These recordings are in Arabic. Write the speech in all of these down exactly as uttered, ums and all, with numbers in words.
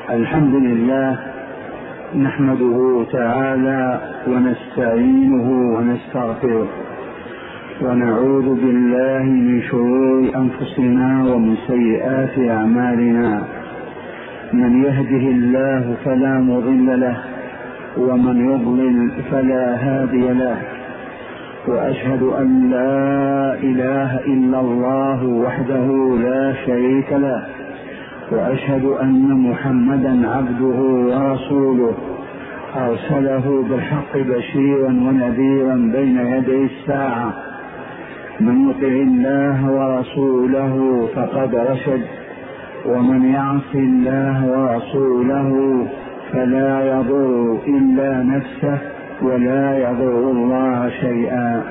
الحمد لله نحمده تعالى ونستعينه ونستغفره ونعوذ بالله من شرور أنفسنا ومن سيئات أعمالنا. من يهده الله فلا مضل له ومن يضلل فلا هادي له، وأشهد أن لا إله إلا الله وحده لا شريك له، وأشهد أن محمدا عبده ورسوله أرسله بالحق بشيرا ونذيرا بين يدي الساعة. من يطع الله ورسوله فقد رشد، ومن يعص الله ورسوله فلا يضر إلا نفسه ولا يضر الله شيئا.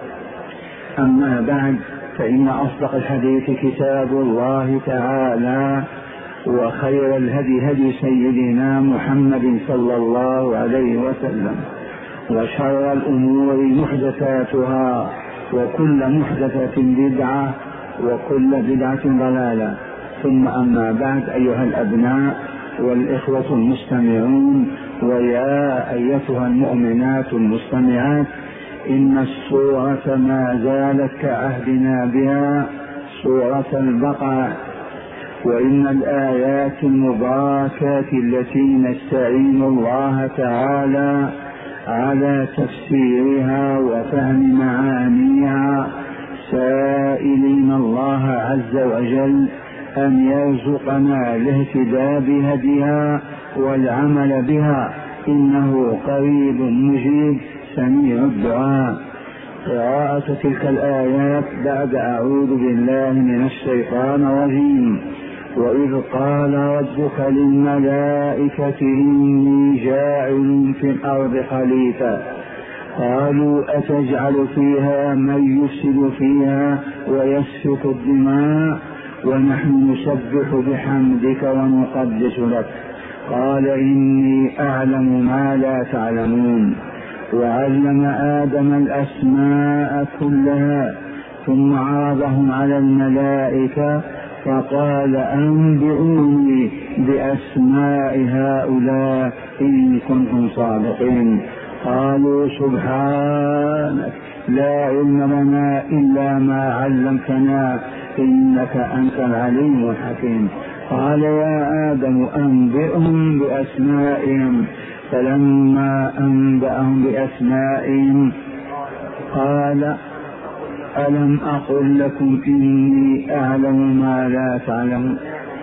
أما بعد، فإن أصدق الحديث كتاب الله تعالى، وخير الهدي هدي سيدنا محمد صلى الله عليه وسلم، وشر الأمور محدثاتها، وكل محدثة بدعة، وكل بدعة ضلالة. ثم أما بعد، أيها الأبناء والإخوة المستمعون، ويا أيتها المؤمنات المستمعات، إن السورة ما زالت كعهدنا بها سورة البقرة، وإن الآيات المباركات التي نستعين الله تعالى على تفسيرها وفهم معانيها، سائلين الله عز وجل أن يرزقنا الاهتداء بهديها والعمل بها، إنه قريب مجيب سميع الدعاء. قراءة تلك الآيات بعد أعوذ بالله من الشيطان الرجيم. وإذ قال ربك للملائكة إني جاعل في الأرض خليفة، قالوا أتجعل فيها من يفسد فيها ويسفك الدماء ونحن نسبح بحمدك ونقدس لك، قال إني أعلم ما لا تعلمون. وعلم آدم الأسماء كلها ثم عرضهم على الملائكة فقال أنبئوني بأسماء هؤلاء إن كنتم صادقين. قالوا سبحانك لا علم لنا إلا ما علمتنا إنك أنت العليم الحكيم. قال يا آدم أنبئهم بأسمائهم، فلما أنبأهم بأسمائهم قال ألم أقل لكم إني أعلم ما لا تعلمون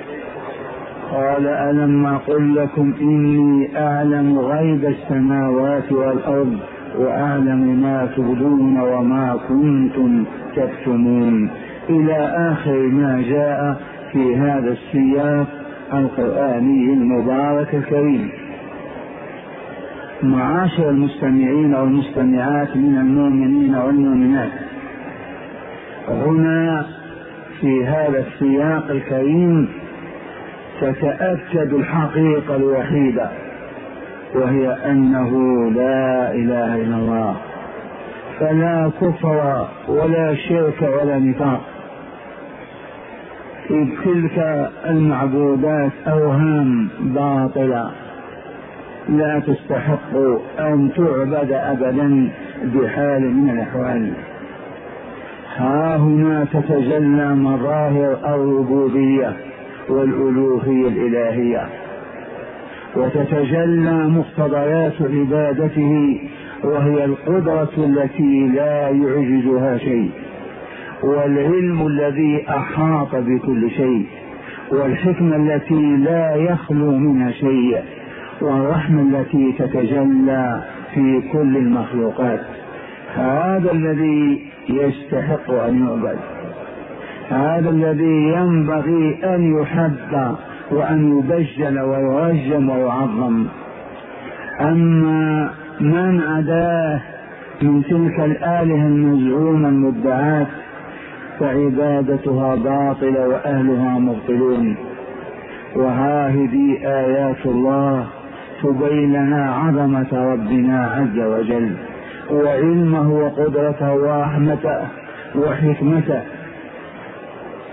قال ألم أقل لكم إني أعلم غيب السماوات والأرض وأعلم ما تبدون وما كنتم تكتمون، إلى آخر ما جاء في هذا السياق القرآني المبارك الكريم. معاشر المستمعين والمستمعات من المؤمنين والمؤمنات، هنا في هذا السياق الكريم تتأكد الحقيقة الوحيدة، وهي أنه لا إله إلا الله، فلا كفر ولا شرك ولا نفاق. إذ تلك المعبودات أوهام باطلة لا تستحق أن تعبد أبدا بحال من الأحوال. ها هنا تتجلى مظاهر الربوبية والألوهية الإلهية، وتتجلى مقتضيات عبادته، وهي القدرة التي لا يعجزها شيء، والعلم الذي أحاط بكل شيء، والحكمة التي لا يخلو منها شيء، والرحمة التي تتجلى في كل المخلوقات. هذا الذي يستحق أن يعبد، هذا الذي ينبغي أن يحب وأن يبجل ويرجم ويعظم. أما من عداه من تلك الآلهة المزعومة المدعاة فعبادتها باطلة وأهلها مبطلون. وهذه آيات الله تبين لنا عظمة ربنا عز وجل، وعلمه وقدرته ورحمته وحكمته.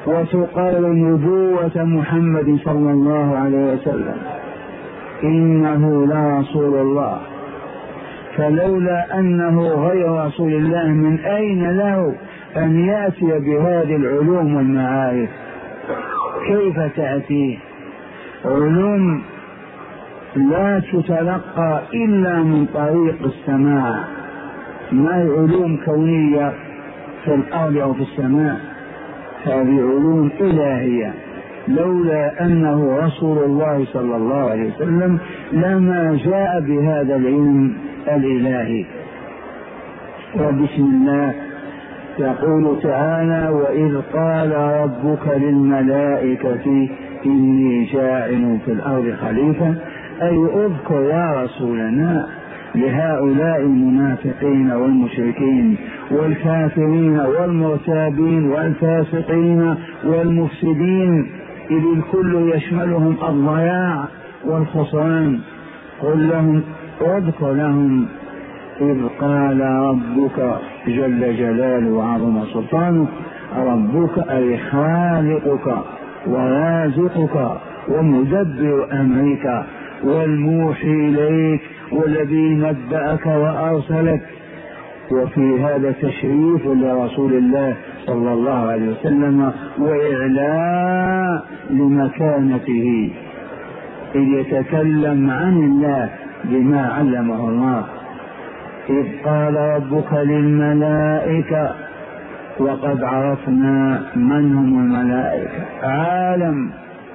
وتقرر نبوة محمد صلى الله عليه وسلم، إنه لرسول الله. فلولا أنه غير رسول الله من أين له أن يأتي بهذه العلوم والمعارف؟ كيف تأتيه؟ علوم لا تتلقى إلا من طريق السماع، ما هي علوم كونية في الأرض أو في السماء، هذه علوم إلهية. لولا أنه رسول الله صلى الله عليه وسلم لما جاء بهذا العلم الإلهي. وبسم الله يقول تعالى: وإذ قال ربك للملائكة إني جاعل في الأرض خليفة، أي اذكر يا رسولنا لهؤلاء المنافقين والمشركين والكافرين والمرتابين والفاسقين والمفسدين، إذ الكل يشملهم الضياع والخسران. قل لهم واذكر لهم إذ قال ربك جل جلاله وعظم سلطانه، ربك أي خالقك ورازقك ومدبر أمرك والموحي إليك والذي نبأك وأرسلك. وفي هذا تشريف لرسول الله صلى الله عليه وسلم وإعلاء لمكانته، إذ يتكلم عن الله بما علمه الله. إذ قال ربك للملائكة، وقد عرفنا من هم الملائكة، عالم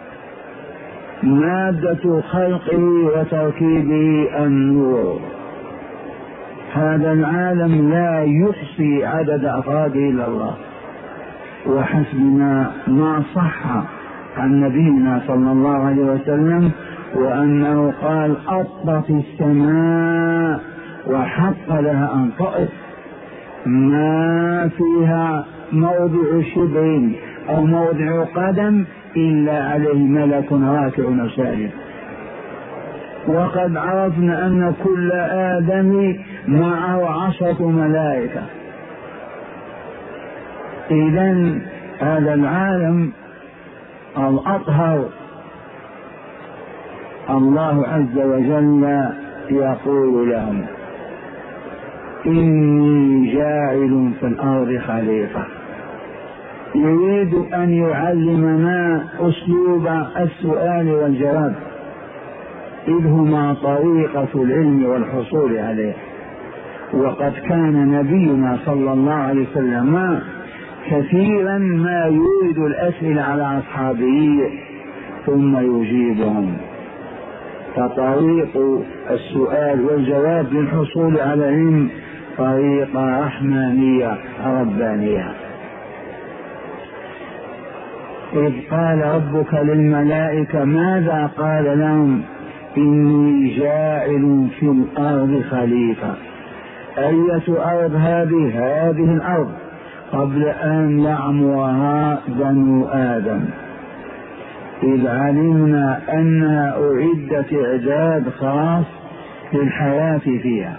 مادة خلقه وتركيبه النور. هذا العالم لا يحصي عدد أفراده إلا الله، وحسبنا ما صح عن نبينا صلى الله عليه وسلم وأنه قال: أطت السماء وحق لها أن تطئ، ما فيها موضع شبر أو موضع قدم إلا عليه ملك راكع ساجد. وقد عرفنا أن كل آدم معه عشرة ملائكة. إذن هذا العالم الأطهر الله عز وجل يقول لهم: إني جاعل في الأرض خليفة. يريد أن يعلمنا أسلوب السؤال والجواب، إذ هما طريقة العلم والحصول عليه. وقد كان نبينا صلى الله عليه وسلم كثيرا ما يريد الأسئلة على أصحابه ثم يجيبهم. فطريق السؤال والجواب للحصول على العلم طريقة رحمانية ربانية. إذ قال ربك للملائكة، ماذا قال لهم؟ إني جاعل في الأرض خليفة. أية أرض هذه؟ هذه الأرض قبل أن يعمرها بنو آدم، إذ علمنا أنها أعدت إعداد خاص للحياة فيها،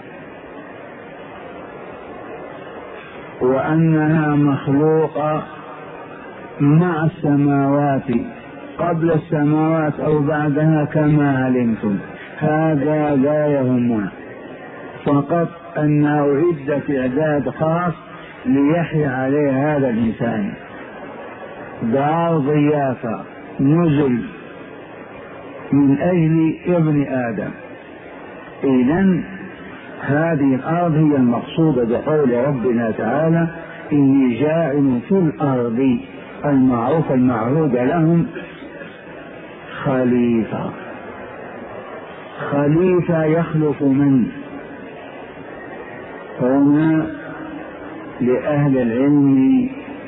وأنها مخلوقة مع السماوات قبل السماوات أو بعدها كما علمتم. هذا لا يهمنا، فقط أنها أعدت إعداد خاص ليحيا عليه هذا الإنسان، دار ضيافة نزل من أجل ابن آدم. إذن هذه الأرض هي المقصودة بقول ربنا تعالى: إني جاعل في الأرض، المعروف المعهود لهم خليفة. خليفة يخلف من هنا لأهل العلم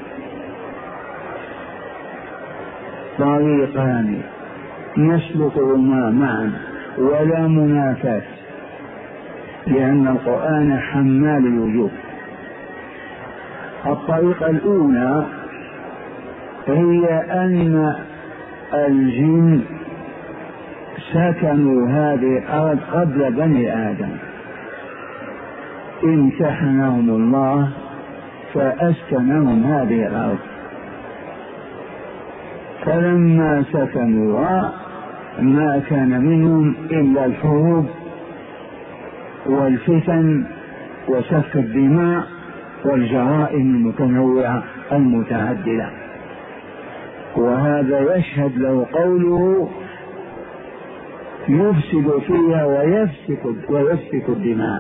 طريقان نسلكهما معا ولا منافاة، لأن القرآن حمال الوجوه. الطريقة الأولى هي أن الجن سكنوا هذه الأرض قبل بني آدم، امتحنهم الله فأسكنهم هذه الأرض. فلما سكنوا ما كان منهم إلا الحروب والفتن وسفك الدماء والجرائم المتنوعة المتعددة، وهذا يشهد له قوله يفسد فيها ويفسك, ويفسك الدماء.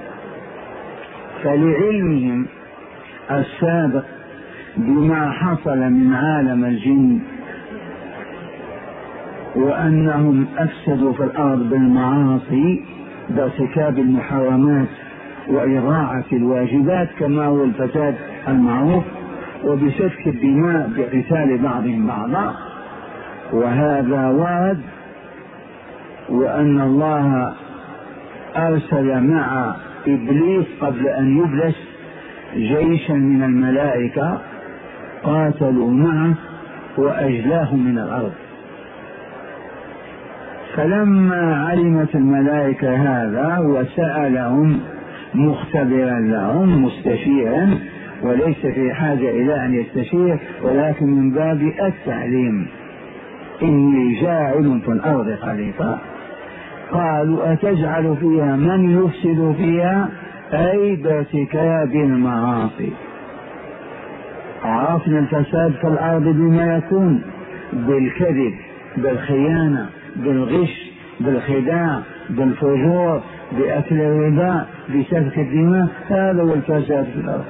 فلعلمهم السابق بما حصل من عالم الجن وأنهم أفسدوا في الأرض بالمعاصي بارتكاب المحرمات وإضاعة الواجبات كما هو الفساد المعروف، وبسفك الدماء بقتال بعضهم بعضا، وهذا ورد، وأن الله أرسل مع إبليس قبل أن يبلس جيشا من الملائكة قاتلوا معه وأجلاه من الأرض. فلما علمت الملائكة هذا وسألهم مختبرا لهم مستشيرا، وليس في حاجة إلى أن يستشير ولكن من باب التعليم، إني جاعل في الأرض خليفة، قالوا أتجعل فيها من يفسد فيها أي بارتكاب المعاصي. عرفنا الفساد في الأرض بما يكون بالكذب بالخيانة بالغش بالخداع بالفجور بأكل الربا بسفك الدماء، هذا هو الفساد في الأرض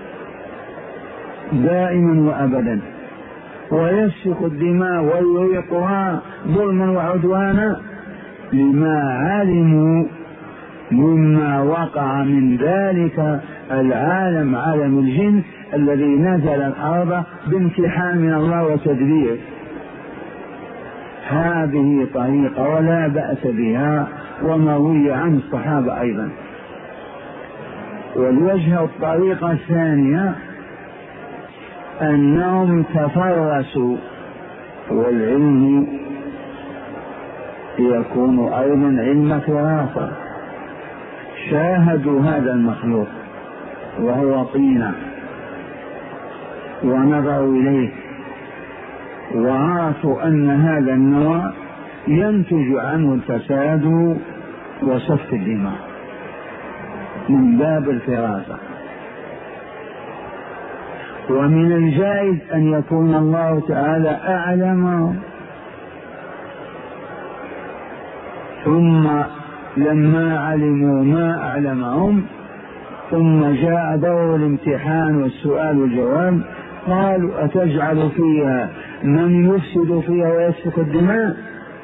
دائما وأبدا. ويسفك الدماء ويريقها ظلما وعدوانا لما علموا مما وقع من ذلك العالم عالم الجن الذي نزل الأرض بامتحان من الله وتدبير. هذه طريقة ولا بأس بها ومروي عن الصحابة أيضا. والوجه الطريقة الثانية أنهم تفرسوا، والعلم يكون أيضا علم فراسة، شاهدوا هذا المخلوق وهو طينة ونظروا إليه وعرفوا أن هذا النوع ينتج عنه الفساد وسفك الدماء من باب الفراسة. ومن الجائز أن يكون الله تعالى أعلم، ثم لما علموا ما أعلمهم ثم جاء دور الامتحان والسؤال والجواب قالوا أتجعل فيها من يفسد فيها ويسفك الدماء.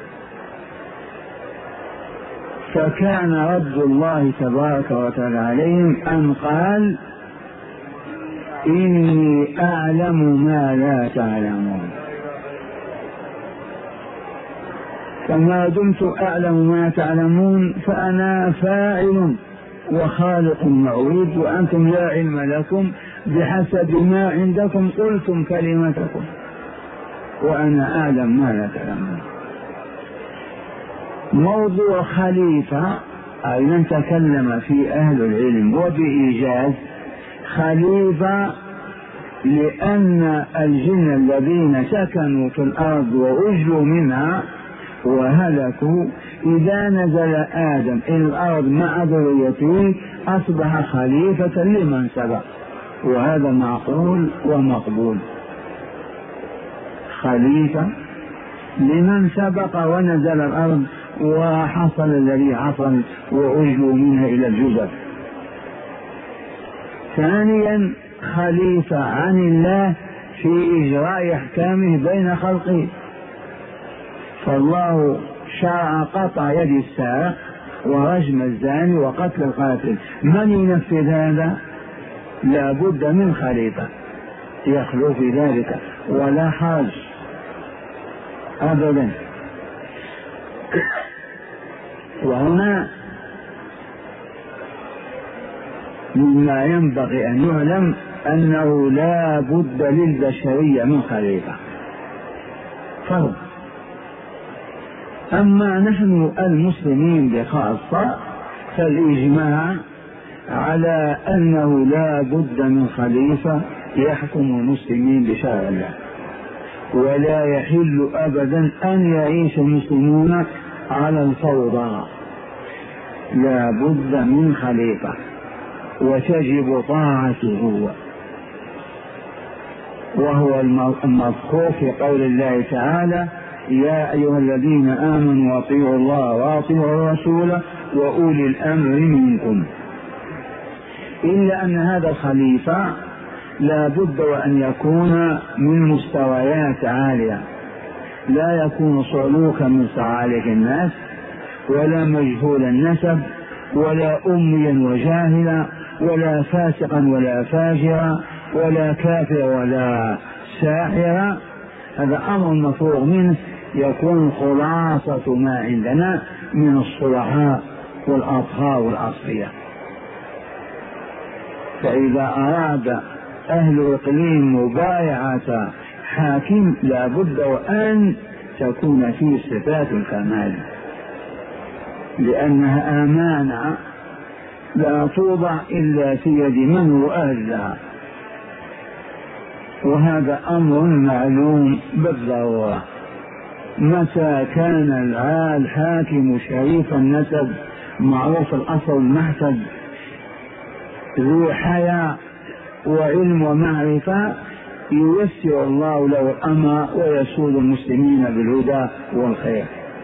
فكان رد الله تبارك وتعالى عليهم أن قال إني أعلم ما لا تعلمون. فما دمت أعلم ما تعلمون فأنا فاعل وخالق معود، وأنتم لا علم لكم بحسب ما عندكم قلتم كلمتكم، وأنا أعلم ما لا تعلمون. موضوع خليفة أيضا تكلم في أهل العلم وبإيجاز. خليفة لأن الجن الذين سكنوا في الأرض وأجلوا منها وهلكوا إذا نزل آدم إلى الأرض مع ذريته أصبح خليفة لمن سبق، وهذا معقول ومقبول. خليفة لمن سبق ونزل الأرض وحصل الذي حصل وأجلوا منها إلى الجزر. ثانيا خليفة عن الله في إجراء أحكامه بين خلقه، فالله شرع قطع يد السارق ورجم الزاني وقتل القاتل، من ينفذ هذا؟ لا بد من خليفة يخلو في ذلك ولا حرج أبدا. وهنا مما ينبغي أن يعلم أنه لا بد للبشرية من خليفة فرض. أما نحن المسلمين بخاصة فالإجماع على أنه لا بد من خليفة يحكم المسلمين بشرع الله، ولا يحل أبدا أن يعيش المسلمون على الفوضى، لا بد من خليفة وتجب طاعته، وهو المذكور في قول الله تعالى: يا أيها الذين آمنوا أطيعوا الله وأطيعوا الرسول وأولي الأمر منكم. إلا أن هذا الخليفة لا بد وأن يكون من مستويات عالية، لا يكون صعلوكا من صعالك الناس، ولا مجهول النسب، ولا أميا وجاهلا، ولا فاسقا ولا فاجرا، ولا كافر ولا ساحرا. هذا أمر مفروغ منه، يكون خلاصة ما عندنا من الصلحاء والأطهار والأصفياء. فإذا أراد أهل الإقليم مبايعة حاكم لا بد وأن تكون فيه صفات الكمال، لأنها أمانة لا توضع إلا في يد من هو أهل لها، وهذا أمر معلوم بالضرورة. متى كان الحاكم شريف النسب معروف الأصل المحسب ذو حياء وعلم ومعرفة، ييسر الله له الأمر ويسود المسلمين بالهدى والخير.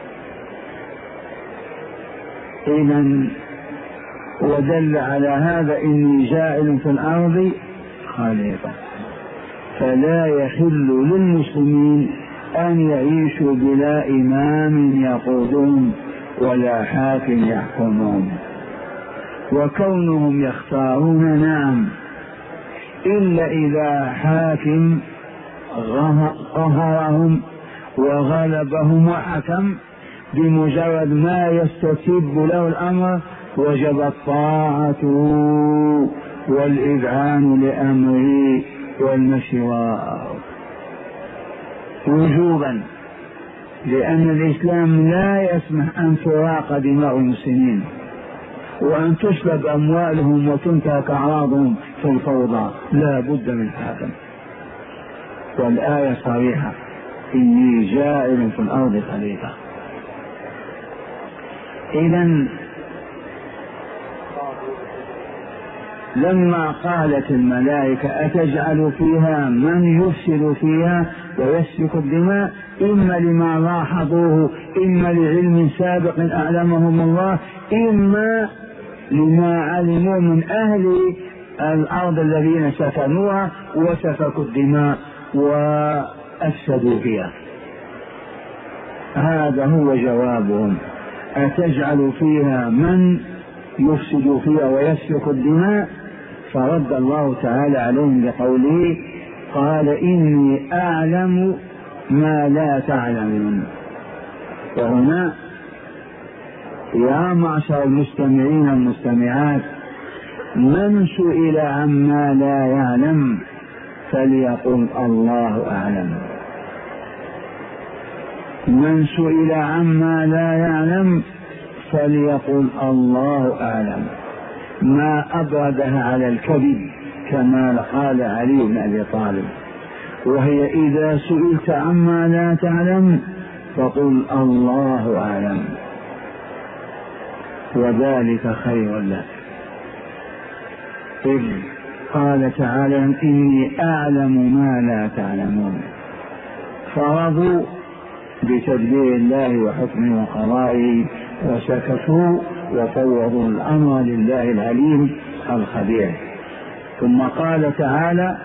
إذن ودل على هذا: إني جاعل في الأرض خليفة. فلا يحل للمسلمين أن يعيشوا بلا إمام يقودهم ولا حاكم يحكمهم، وكونهم يختارون نعم، إلا إذا حاكم قهرهم وغلبهم وحكم، بمجرد ما يستتب له الأمر وجب الطاعة والإذعان لأمره والمشي وراءه وجوبا، لأن الإسلام لا يسمح أن تراق دماء المسلمين وأن تسلب أموالهم وتنتهك أعراضهم في الفوضى، لا بد من حاكم. والآية صريحة: إني جاعل في الأرض خليفة. إذن لما قالت الملائكة: أتجعل فيها من يفسد فيها ويسفك الدماء، إما لما لاحظوه، إما لعلم سابق أعلمهم الله، إما لما علموا من أهل الأرض الذين سكنوها وسفكوا الدماء وأفسدوا فيها. هذا هو جوابهم: أتجعل فيها من يفسد فيها ويسفك الدماء. فرد الله تعالى عليهم بقوله: قال إني أعلم ما لا تعلمون. وهنا يا معشر المستمعين المستمعات، من سئل عما لا يعلم فليقل الله أعلم. من سئل عما لا يعلم فليقل الله أعلم، ما أبردها على الكذب كما قال علي بن أبي طالب. وهي إذا سئلت عما لا تعلم فقل الله أعلم، وذلك خير لك. إذ قال تعالى: إني أعلم ما لا تعلمون. فرضوا بتدبير الله وحكمه وقضائه وسكتوا وفوضوا الأمر لله العليم الخبير. ثم قال تعالى: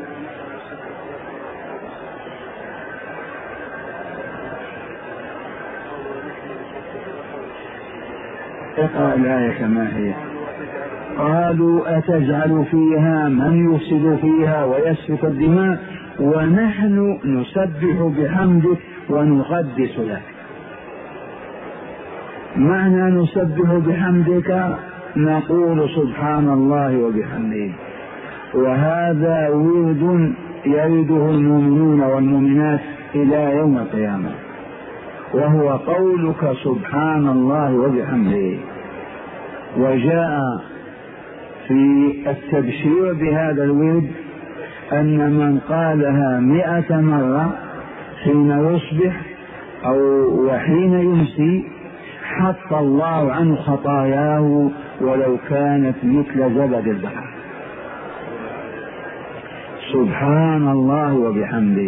اقرأ الآية كما هي: قالوا أتجعل فيها من يفسد فيها ويسفك الدماء ونحن نسبح بحمدك ونقدس لك. معنى نسبح بحمدك نقول سبحان الله وبحمده، وهذا ورد يرده المؤمنون والمؤمنات إلى يوم القيامة، وهو قولك سبحان الله وبحمده. وجاء في التبشير بهذا الورد أن من قالها مئة مرة حين يصبح أو وحين يمسي حط الله عنه خطاياه ولو كانت مثل زبد البحر. سبحان الله وبحمده.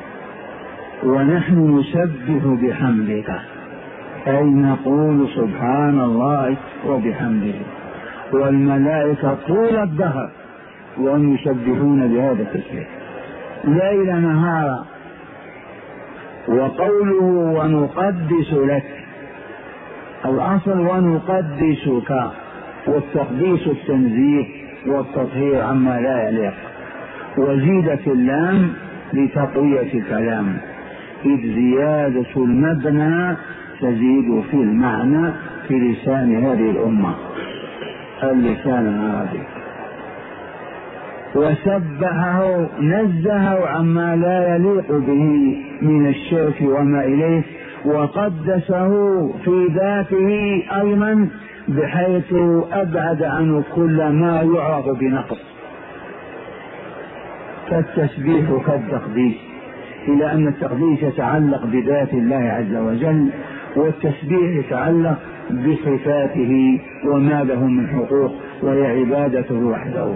ونحن نسبح بحمدك، أي نقول سبحان الله وبحمده، والملائكة طول الدهر وهم يسبحون بهذا التسبيح ليل نهارا. وقوله ونقدس لك، الأصل ونقدسك، والتقديس التنزيه والتطهير عما لا يليق، وزيدت اللام لتقوية الكلام، إذ زيادة المبنى تزيد في المعنى في لسان هذه الأمة اللسان العربي. وسبحه نزهه عما لا يليق به من الشرك وما إليه، وقدسه في ذاته أيضا بحيث أبعد عنه كل ما يعرف بنقص، فالتسبيح كالتقديس، إلى أن التقديس يتعلق بذات الله عز وجل، والتسبيح يتعلق بصفاته وما له من حقوق، وهي عبادته وحده.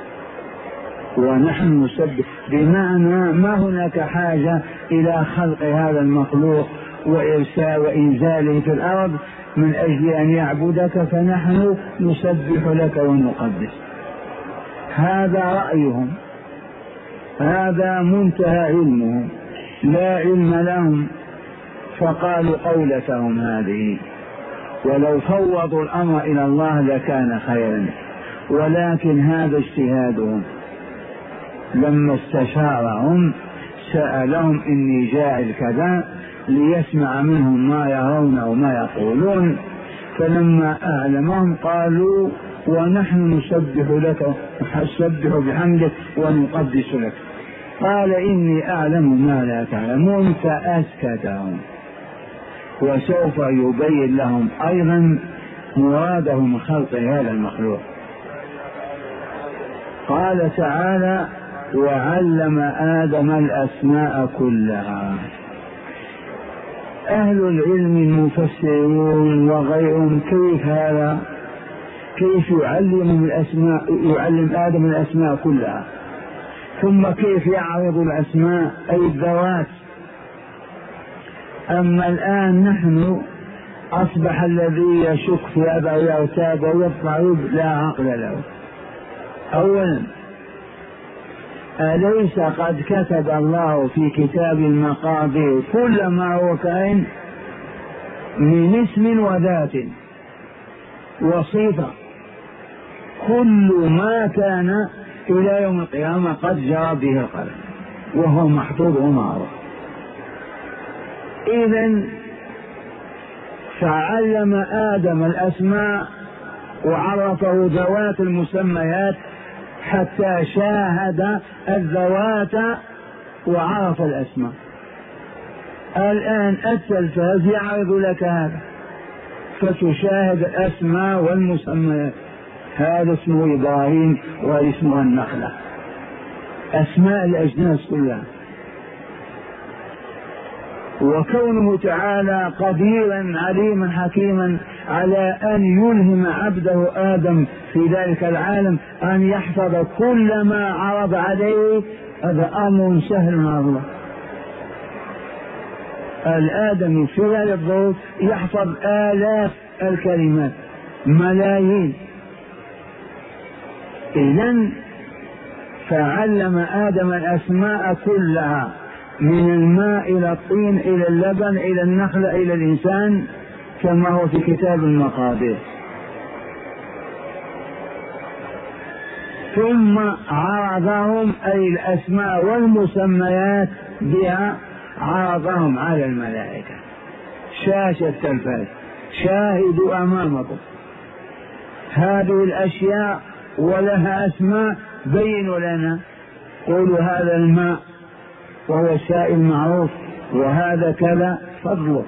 ونحن نسبح بمعنى ما هناك حاجة إلى خلق هذا المخلوق وإرسال وإنزاله في الأرض من أجل أن يعبدك، فنحن نسبح لك ونقدس. هذا رأيهم، هذا منتهى علمهم، لا علم لهم فقالوا قولتهم هذه، ولو فوضوا الأمر إلى الله لكان خيرا، ولكن هذا اجتهادهم. لما استشارهم سألهم إني جاعل كذا ليسمع منهم ما يرون أو ما يقولون، فلما أعلمهم قالوا ونحن نسبح لك نسبح بحمدك ونقدس لك. قال إني أعلم ما لا تعلمون، فأسكتهم. وسوف يبين لهم أيضا مراده من خلق هذا المخلوق. قال تعالى وعلم آدم الأسماء كلها. أهل العلم المفسرون وغيرهم كيف هذا؟ كيف يعلم الأسماء، يعلم آدم الأسماء كلها، ثم كيف يعرض الأسماء أي الذوات؟ أما الآن نحن أصبح الذي يشك في هذا ويرتاب ويضطرب لا عقل له. أولا أليس قد كتب الله في كتاب المقادير كل ما هو كائن من اسم وذات وصفة، كل ما كان إلى يوم القيامة قد جرى به القلم وهو محفوظ ومعروف. إذن فعلم آدم الأسماء وعرفه ذوات المسميات حتى شاهد الذوات وعرف الأسماء. الآن التلفاز يعرض لك هذا فتشاهد الأسماء والمسميات، هذا اسمه إبراهيم وهذا اسمه النخلة، أسماء الأجناس كلها. وكونه تعالى قديرا عليما حكيما على أن يلهم عبده آدم في ذلك العالم أن يحفظ كل ما عرض عليه، هذا أمر سهل على الله. الآدم في هذه الظروف يحفظ آلاف الكلمات، ملايين. إذن فعلم آدم الأسماء كلها، من الماء إلى الطين إلى اللبن إلى النخلة إلى الإنسان، كما هو في كتاب المقادير. ثم عرضهم أي الأسماء والمسميات بها عرضهم على الملائكة، شاشة التلفاز، شاهدوا أمامكم هذه الأشياء ولها أسماء، بينوا لنا، قولوا هذا الماء وهو سائل معروف، وهذا كذا فضله.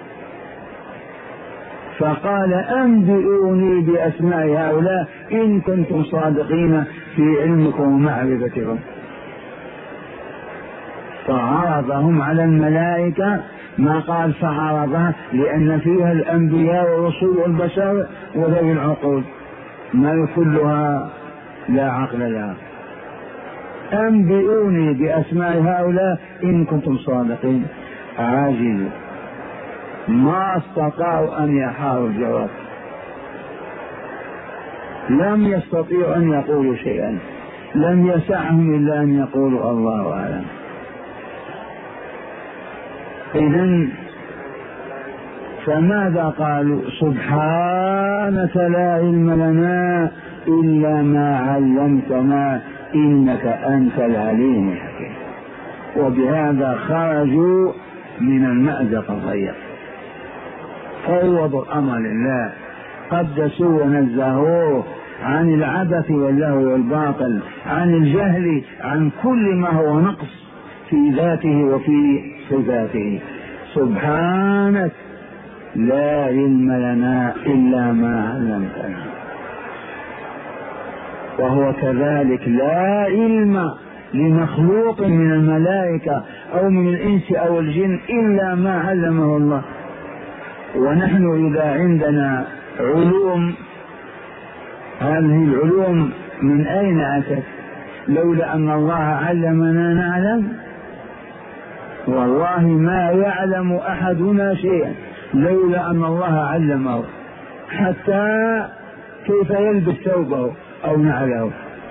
فقال أنبئوني بأسماء هؤلاء إن كنتم صادقين في علمكم ومعرفتكم. فعرضهم على الملائكة، ما قال فعرضها، لأن فيها الأنبياء والرسل والبشر وذوي العقول، ما كلها لا عقل لها. أنبئوني بأسماء هؤلاء إن كنتم صادقين. عاجزوا، ما استطاعوا أن يحاروا الجواب، لم يستطيعوا أن يقولوا شيئا، لم يسعهم إلا أن يقولوا الله أعلم. إذن فماذا قالوا؟ سبحانك لا علم لنا إلا ما علمتنا إنك أنت العليم الحكيم. وبهذا خرجوا من المأزق الضيق، فوضوا الأمر لله، قدسوه ونزهوه عن العبث واللهو والباطل، عن الجهل، عن كل ما هو نقص في ذاته وفي صفاته. سبحانك لا علم لنا إلا ما علمتنا. وهو كذلك لا علم لمخلوق من الملائكة أو من الإنس أو الجن إلا ما علمه الله. ونحن إذا عندنا علوم، هذه العلوم من أين أتت؟ لولا أن الله علمنا نعلم؟ والله ما يعلم أحدنا شيئا لولا أن الله علمه، حتى كيف يلبس ثوبه أو نعله،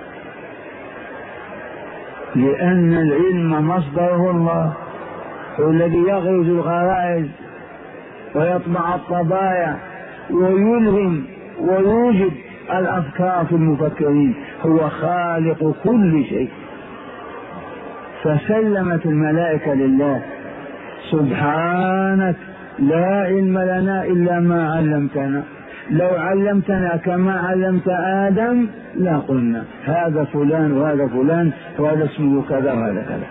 لأن العلم مصدره الله، هو الذي يغرز الغرائز ويطبع الطبايع ويلهم ويوجد الأفكار في المفكرين، هو خالق كل شيء. فسلمت الملائكة لله، سبحانك لا علم لنا إلا ما علمتنا، لو علمتنا كما علمت آدم لا قلنا هذا فلان وهذا فلان وهذا اسمه كذا وهذا كذا.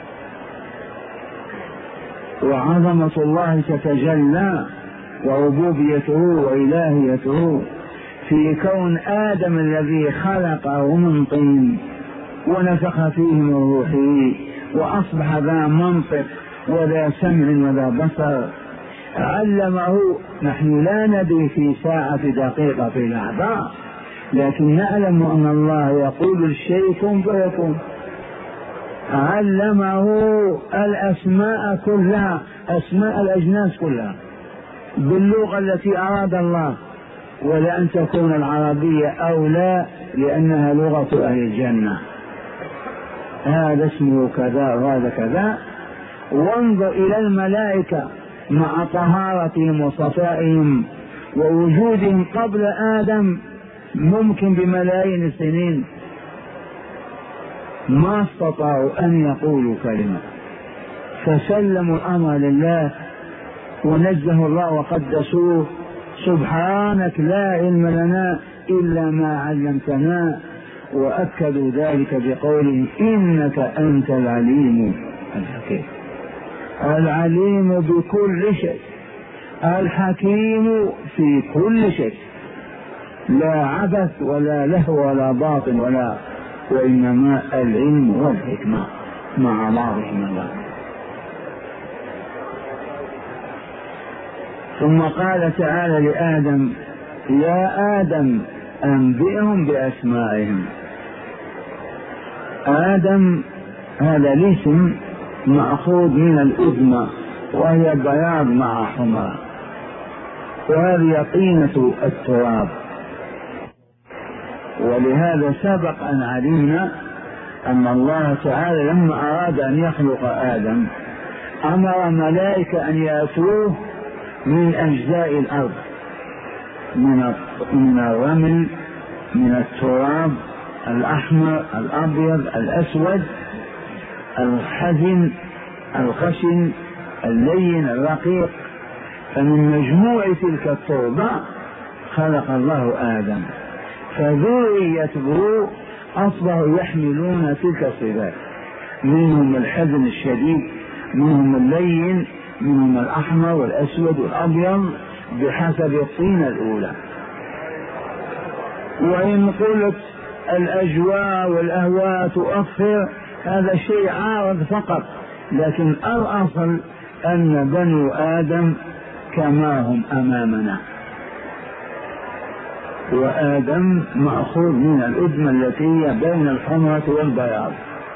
وعظمة الله تتجلى وربوبيته وإلهيته في كون آدم الذي خلقه من طين ونفخ فيه من روحه وأصبح ذا منطق وذا سمع وذا بصر، علمه. نحن لا ندري في ساعة دقيقة في لحظة، لكن نعلم أن الله يقول الشيء كن فيكون. علمه الأسماء كلها، أسماء الأجناس كلها باللغة التي أراد الله، ولأن تكون العربية أولى لأنها لغة أهل الجنة. هذا اسمه كذا وهذا كذا. وانظر إلى الملائكة مع طهارتهم وصفائهم ووجودهم قبل آدم ممكن بملايين السنين، ما استطاعوا أن يقولوا كلمة، فسلموا الأمر لله ونزهوا الله وقدسوه. سبحانك لا علم لنا إلا ما علمتنا، وأكدوا ذلك بقولهم إنك أنت العليم الحكيم. العليم بكل شيء، الحكيم في كل شيء، لا عبث ولا لهو ولا باطل ولا، وإنما العلم والحكمة مع بعضهم البعض. ثم قال تعالى لآدم يا آدم أنبئهم بأسمائهم. آدم هذا الاسم مأخوذ من الأدمى وهي بياض مع حمرة، وهذه طينة التراب. ولهذا سبق أن علمنا أن الله تعالى لما أراد أن يخلق آدم أمر ملائكة أن يأتوه من أجزاء الأرض، من الرمل، من التراب الأحمر الأبيض الأسود الحزن الخشن اللين الرقيق. فمن مجموع تلك التربة خلق الله آدم، فذريته أصبحوا يحملون تلك الصفات، منهم الحزن الشديد، منهم اللين، منهم الأحمر والأسود والأبيض بحسب الطينة الأولى. وإن قلت الأجواء والأهواء تؤثر، هذا شيء عارض فقط، لكن الأصل أن بنو آدم كما هم أمامنا، وآدم مأخوذ من الأدمة التي هي بين الحمرة والبياض.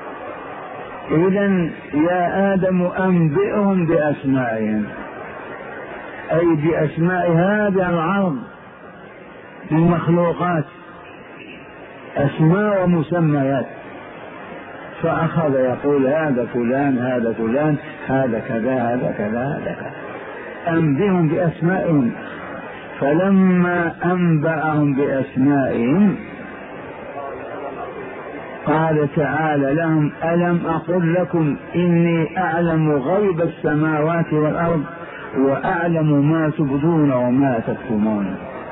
إذن يا آدم أنبئهم بأسمائهم، أي بأسماء هذا العرض للمخلوقات، أسماء ومسميات. فأخذ يقول هذا فلان هذا فلان هذا كذا هذا كذا هذا كذا، أنبئهم بأسمائهم. فلما أنبأهم بأسمائهم قال تعالى لهم ألم أقل لكم إني أعلم غيب السماوات والأرض وأعلم ما تبدون وما تكتمون.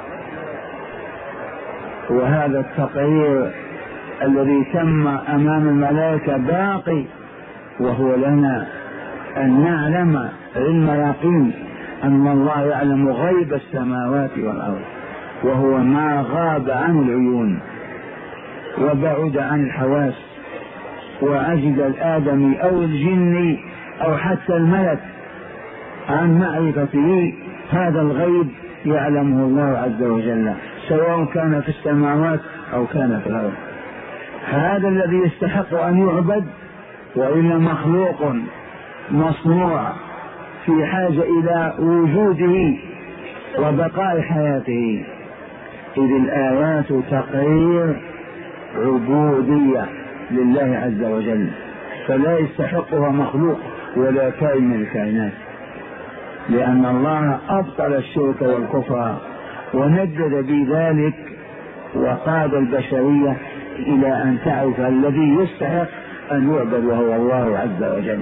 وهذا التقرير الذي تم أمام الملائكة باقي، وهو لنا أن نعلم علم يقين أن الله يعلم غيب السماوات والأرض، وهو ما غاب عن العيون وبعد عن الحواس، وعجز الآدمي أو الجن أو حتى الملك عن معرفته. هذا الغيب يعلمه الله عز وجل، سواء كان في السماوات أو كان في الأرض. هذا الذي يستحق أن يعبد، وإلا مخلوق مصنوع في حاجة إلى وجوده وبقاء حياته. إذ الآيات تقرير عبودية لله عز وجل، فلا يستحقها مخلوق ولا كائن من الكائنات، لأن الله أبطل الشرك والكفر وندد بذلك وقاد البشرية إلى أن تعرف الذي يستحق أن يعبد وهو الله عز وجل.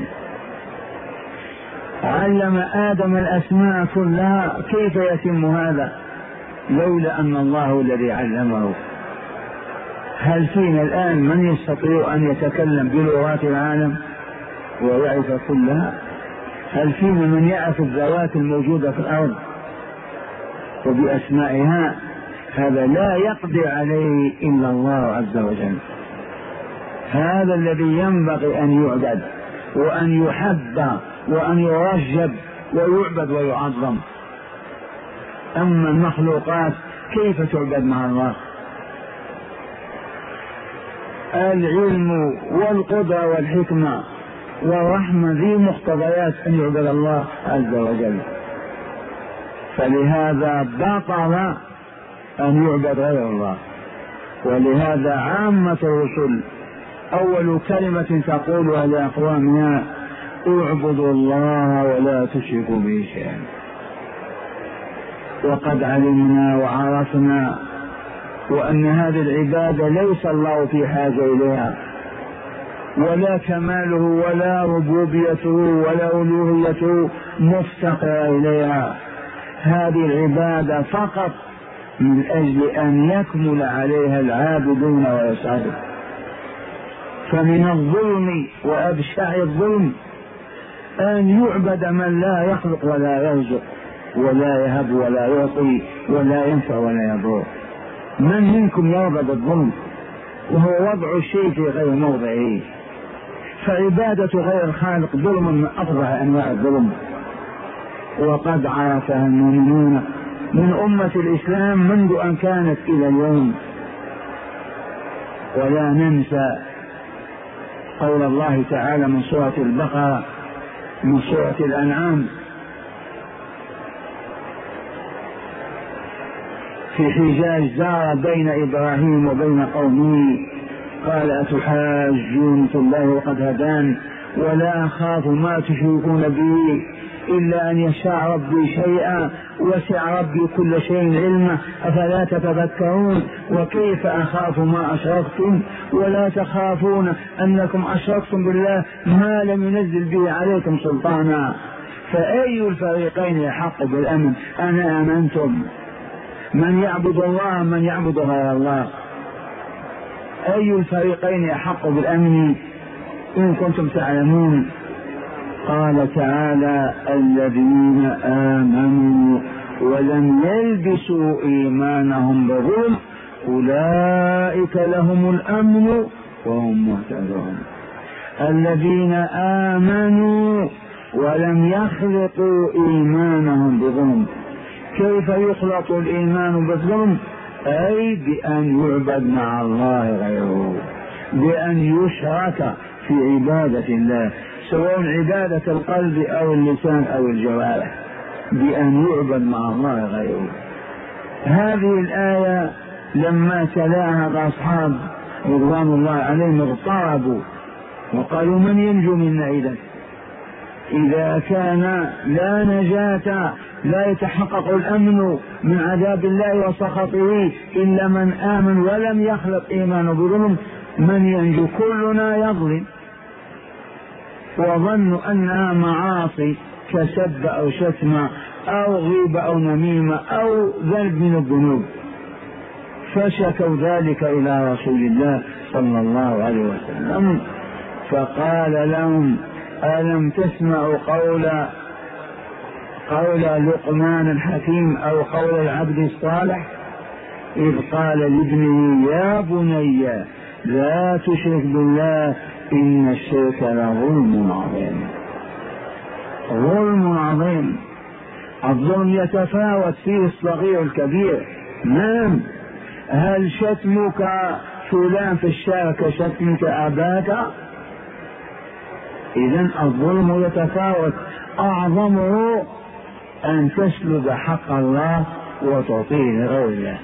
علم آدم الأسماء كلها. كيف يتم هذا لولا أن الله الذي علمه؟ هل فينا الآن من يستطيع أن يتكلم بلغات العالم ويعرف كلها؟ هل فينا من يعرف الذوات الموجودة في الأرض وبأسمائها؟ هذا لا يقدر عليه إلا الله عز وجل. هذا الذي ينبغي أن يعبد وأن يحب وأن يرجب ويعبد ويعظم. أما المخلوقات كيف تعبد مع الله؟ العلم والقدرة والحكمة والرحمة ذي مقتضيات أن يعبد الله عز وجل، فلهذا بطل أن يعبد غير الله. ولهذا عامة الرسل أول كلمة تقولها لأقوامها اعبدوا الله ولا تشركوا به شيئا. وقد علمنا وعرفنا وأن هذه العبادة ليس الله في حاجة إليها، ولا كماله ولا ربوبيته ولا ألوهيته مفتقر إليها. هذه العبادة فقط من أجل أن يكمل عليها العابدون ويسعدوا. فمن الظلم وأبشع الظلم أن يعبد من لا يخلق ولا يرزق ولا يهب ولا يعطي ولا ينفع ولا يضر. من منكم يرغب الظلم؟ وهو وضع الشيء في غير موضعه. فعبادة غير الخالق ظلم من أفظع أنواع الظلم، وقد عرفها المؤمنون من أمة الإسلام منذ أن كانت إلى اليوم. ولا ننسى قول الله تعالى من سورة البقرة من سورة الأنعام في حجاج زار بين إبراهيم وبين قومه قال أتحاجون في الله وقد هدان ولا أخاف ما تشركون به إلا أن يشاء ربي شيئا وسع ربي كل شيء علما أفلا تتذكرون وكيف أخاف ما أشركتم ولا تخافون أنكم أشركتم بالله ما لم ينزل به عليكم سلطانا فأي الفريقين يحق بالأمن أنا آمنتم من يعبد الله من يعبد غير الله أي الفريقين يحق بالأمن إن كنتم تعلمون. قال تعالى الذين آمنوا ولم يلبسوا إيمانهم بظلم أولئك لهم الأمن وهم مهتدون. الذين آمنوا ولم يخلطوا إيمانهم بظلم. كيف يخلط الإيمان بالظلم؟ أي بأن يعبد مع الله غيره، بأن يشرك في عبادة الله، سواء عبادة القلب أو اللسان أو الجوارح، بأن يعبد مع الله غيره. هذه الآية لما تلاها الأصحاب رضوان الله عليهم اضطربوا وقالوا من ينجو منا إذا إذا كان لا نجاة، لا يتحقق الأمن من عذاب الله وسخطه إلا من آمن ولم يخلط إيمانه بظلم، من ينجو؟ كلنا يظلم. وظنوا أنها معاصي كسب أو شتم أو غيبة أو نميمة أو ذنب من الذنوب، فشكوا ذلك إلى رسول الله صلى الله عليه وسلم فقال لهم ألم تسمعوا قول قول لقمان الحكيم أو قول العبد الصالح إذ قال لابنه يا بني لا تشرك بالله إن الشرك لظلم عظيم. ظلم عظيم. الظلم يتفاوت فيه الصغير الكبير. نعم، هل شتمك فلان في الشارع كشتمك أباك؟ إذن الظلم يتفاوت، أعظمه أن تسلب حق الله وتعطيه لغير الله.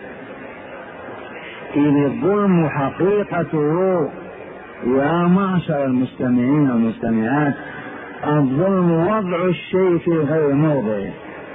إذ الظلم حقيقته يا معشر المستمعين والمستمعات، الظلم وضع الشيء في غير موضعه.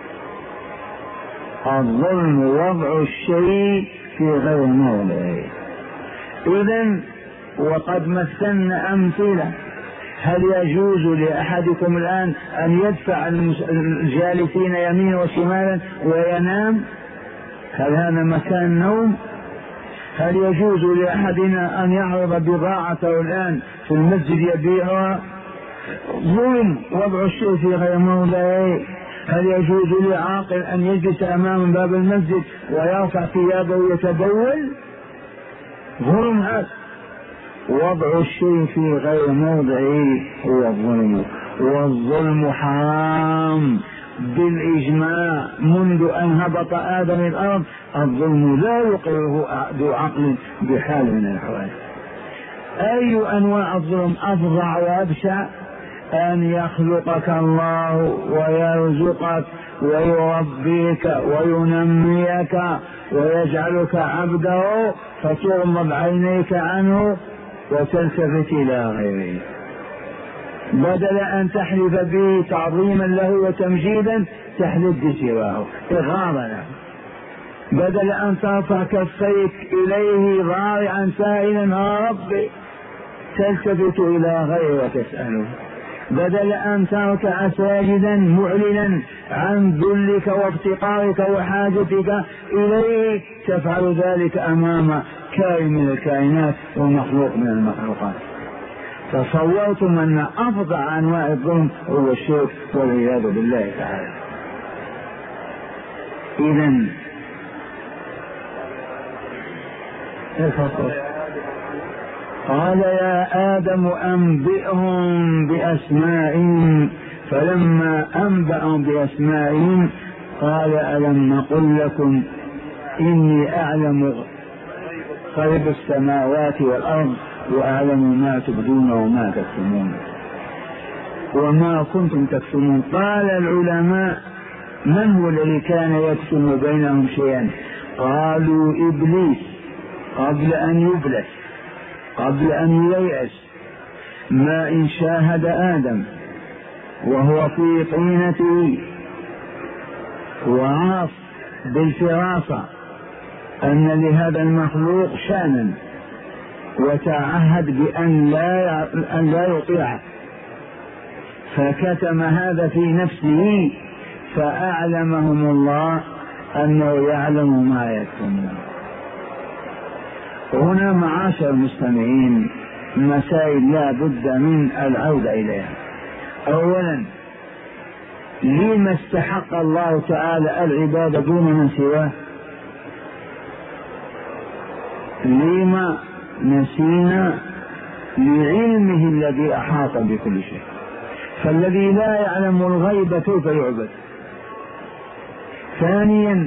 الظلم وضع الشيء في غير موضعه. إذن وقد مثلنا أمثلة. هل يجوز لأحدكم الآن أن يدفع الجالسين يمينا وشمالا وينام؟ هل هذا مكان نوم؟ هل يجوز لأحدنا أن يعرض بضاعته الآن في المسجد يبيعها؟ ظلم، وضع الشيء في غير موضعه. هل يجوز لعاقل أن يجلس أمام باب المسجد ويرفع ثيابه ويتبول؟ ظلم هذا. وضع الشيء في غير موضعه هو الظلم، والظلم حرام بالإجماع منذ أن هبط آدم الأرض. الظلم لا يقره ذو عقل بحال من الأحوال. أي أنواع الظلم أفظع وأبشع؟ أن يخلقك الله ويرزقك ويربيك وينميك ويجعلك عبده فتغمض عينيك عنه وتلتفت إلى غيره، بدل أن تحلف به تعظيما له وتمجيدا تحلف بسواه إغاظة له، بدل أن ترفع كفيك إليه ضارعا سائلا يا ربي تلتفت إلى غيره وتسأله، بدل أن تركع ساجدا معلنا عن ذلك وافتقارك وحاجتك إليه تفعل ذلك أمام كائن من الكائنات ومخلوق من المخلوقات. تصورتم أن أفظع أنواع الظلم هو الشرك والعياذ بالله تعالى. إذن قال يا آدم أنبئهم بأسمائهم، فلما أنبأهم بأسمائهم قال ألم نقل لكم إني أعلم غيب السماوات والأرض وأعلم ما تبدون وما تكتمون وما كنتم تكتمون. قال العلماء من هو الذي كان يكتم بينهم شيئا؟ قالوا إبليس قبل أن يبلس، قبل أن ييأس، ما إن شاهد آدم وهو في طينته وعاص بالفراسة أن لهذا المخلوق شأنا وتعهد بأن لا أن لا يطيعه، فكتم هذا في نفسه فأعلمهم الله أنه يعلم ما يكتمون. هنا معاشر المستمعين مسائل لا بد من العودة إليها. أولا، لما استحق الله تعالى العبادة دون من سواه؟ لما نسينا لعلمه الذي أحاط بكل شيء. فالذي لا يعلم الغيب كيف يعبد. ثانيا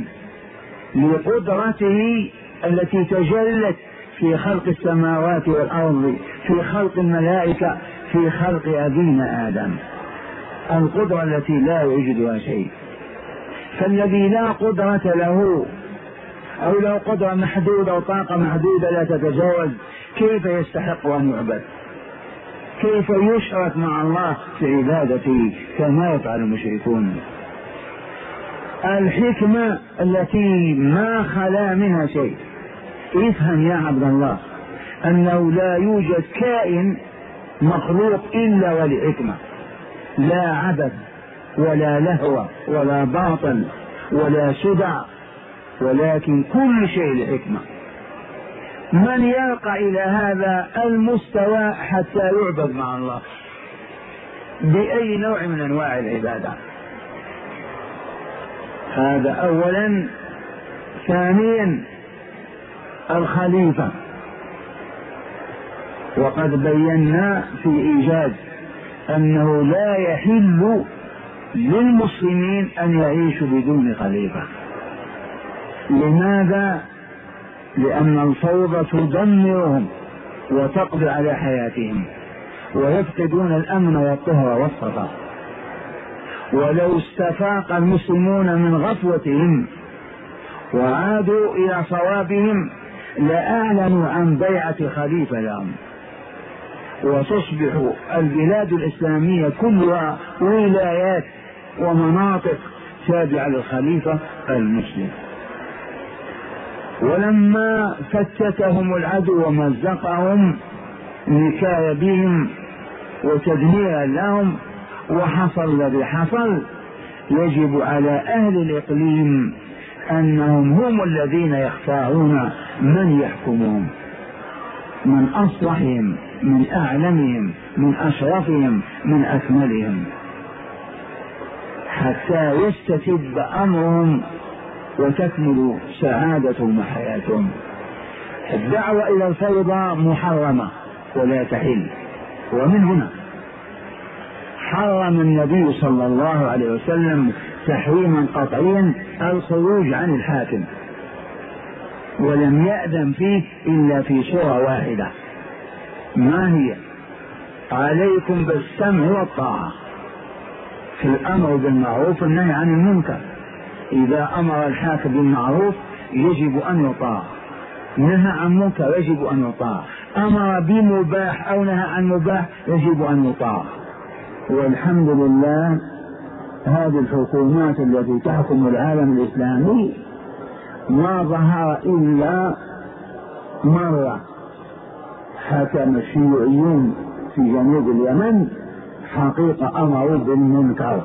لقدرته التي تجلت في خلق السماوات والأرض، في خلق الملائكة، في خلق أبينا آدم، القدرة التي لا يوجدها شيء. فالذي لا قدرة له أو له قدرة محدودة وطاقة محدودة لا تتجاوز، كيف يستحق أن يعبد؟ كيف يشرك مع الله في عبادته كما يفعل المشركون؟ الحكمة التي ما خلا منها شيء. افهم يا عبد الله أنه لا يوجد كائن مخلوق إلا ولحكمة، لا عبث ولا لهو ولا باطل ولا سدع، ولكن كل شيء لحكمة. من يرقى إلى هذا المستوى حتى يعبد مع الله بأي نوع من أنواع العبادة؟ هذا أولا. ثانيا الخليفة، وقد بينا في إيجاز أنه لا يحل للمسلمين أن يعيشوا بدون خليفة. لماذا؟ لأن الفوضى تدمرهم وتقضي على حياتهم، ويفقدون الأمن والطهر والصفاء. ولو استفاق المسلمون من غفوتهم وعادوا إلى صوابهم لأعلنوا عن بيعة خليفة لهم، وتصبح البلاد الإسلامية كلها ولايات ومناطق تابعة للخليفة المسلم. ولما فتتهم العدو ومزقهم نكاية بهم وتدميرا لهم وحصل الذي حصل، يجب على أهل الإقليم أنهم هم الذين يختارون من يحكمهم، من أصلحهم، من أعلمهم، من أشرفهم، من أكملهم، حتى يستتب أمرهم وتكمل سعادتهم وحياتهم. الدعوة إلى الفوضى محرمة ولا تحل. ومن هنا حرم النبي صلى الله عليه وسلم تحريما قطعيا الخروج عن الحاكم، ولم يأذن فيه إلا في سورة واحدة، ما هي؟ عليكم بالسمع والطاعة في الأمر بالمعروف والنهي عن المنكر. إذا أمر الحاكم بالمعروف يجب أن يطاع، نهى عن منكر يجب أن يطاع، أمر بمباح أو نهى عن مباح يجب أن يطاع. والحمد لله هذه الحكومات التي تحكم العالم الإسلامي ما ظهر إلا مرة حكم الشيوعيون في جنوب اليمن، حقيقة أمروا بالمنكر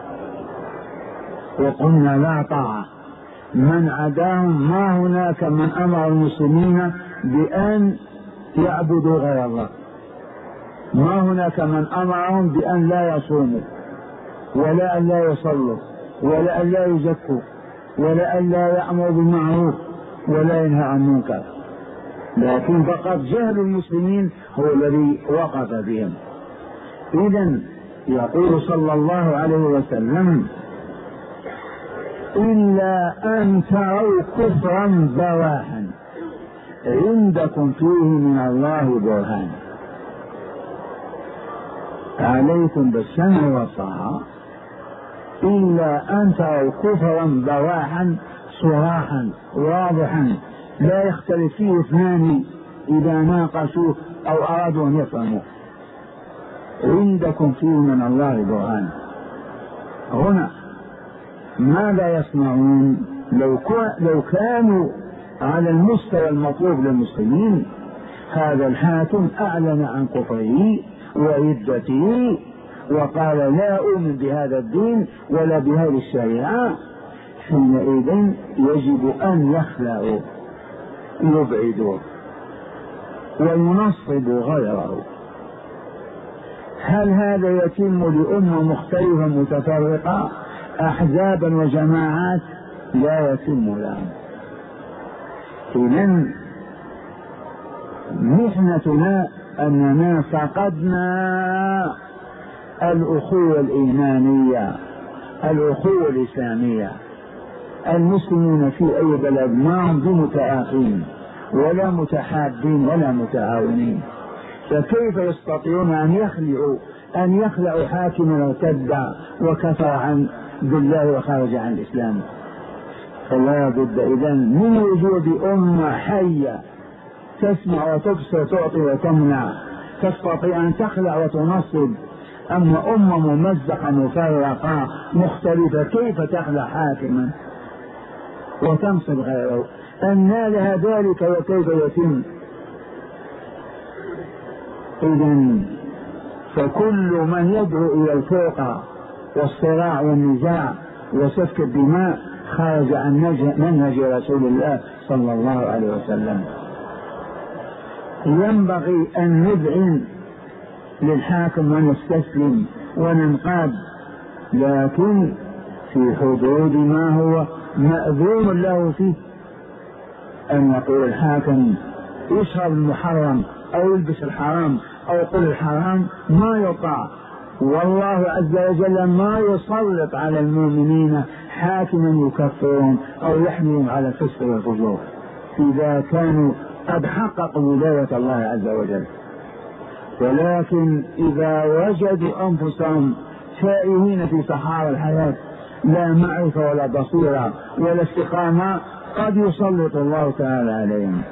وقلنا لا طاعة. من عداهم ما هناك من أمر المسلمين بأن يعبدوا غير الله، ما هناك من أمرهم بأن لا يصوموا ولا أن لا يصلوا ولا أن لا يزكوا ولا أن لا يأمروا بالمعروف ولا ينهى عن المنكر، لكن فقط جهل المسلمين هو الذي وقف بهم. إذن يقول صلى الله عليه وسلم: إلا أن تروا كفرا بواحا عندكم فيه من الله برهان. عليكم بالسمع والطاعة إلا أن تروا كفرا بواحا صراحا واضحا لا يختلف فيه اثنان إذا ناقشوه أو أرادوا أن يفهموا، عندكم فيه من الله برهان. هنا ماذا يصنعون؟ لو, لو كانوا على المستوى المطلوب للمسلمين، هذا الحاكم أعلن عن كفره وردته وقال لا أؤمن بهذا الدين ولا بهذه الشريعة، حينئذ يجب أن يخلعوا يبعدوا وينصبوا غيره. هل هذا يتم لأمة مختلفة متفرقة أحزابا وجماعات؟ لا يتم لهم. إذن محنتنا أننا فقدنا الأخوة الإيمانية، الأخوة الإسلامية. المسلمون في أي بلد ما هم بمتآخين ولا متحابين ولا متعاونين، فكيف يستطيعون أن يخلعوا أن يخلعوا حاكما ارتدع وكفر عن بالله وخرج عن الإسلام؟ فلا بد إذن من وجود أمة حية تسمع وتبصر تعطي وتمنع، تستطيع أن تخلع وتنصب. أما أمة ممزقة مفرقة مختلفة كيف تخلع حاكما وتنصب غيره؟ أن لها ذلك وكيف يتم؟ إذن فكل من يدعو إلى الفرقة والصراع والنزاع وسفك الدماء خرج عن منهج رسول الله صلى الله عليه وسلم. ينبغي أن نذعن للحاكم ونستسلم وننقاد، لكن في حدود ما هو مأذون له فيه. أن يقول الحاكم يشرب المحرم أو يلبس الحرام أو يقول الحرام ما يطاع، والله عز وجل ما يسلط على المؤمنين حاكما يكفرهم أو يحملهم على الفسق والفجور إذا كانوا قد حققوا ولاية الله عز وجل. ولكن إذا وجدوا أنفسهم تائهين في صحارى الحياة لا معرفة ولا بصيرة ولا استقامة قد يسلط الله تعالى عليهم.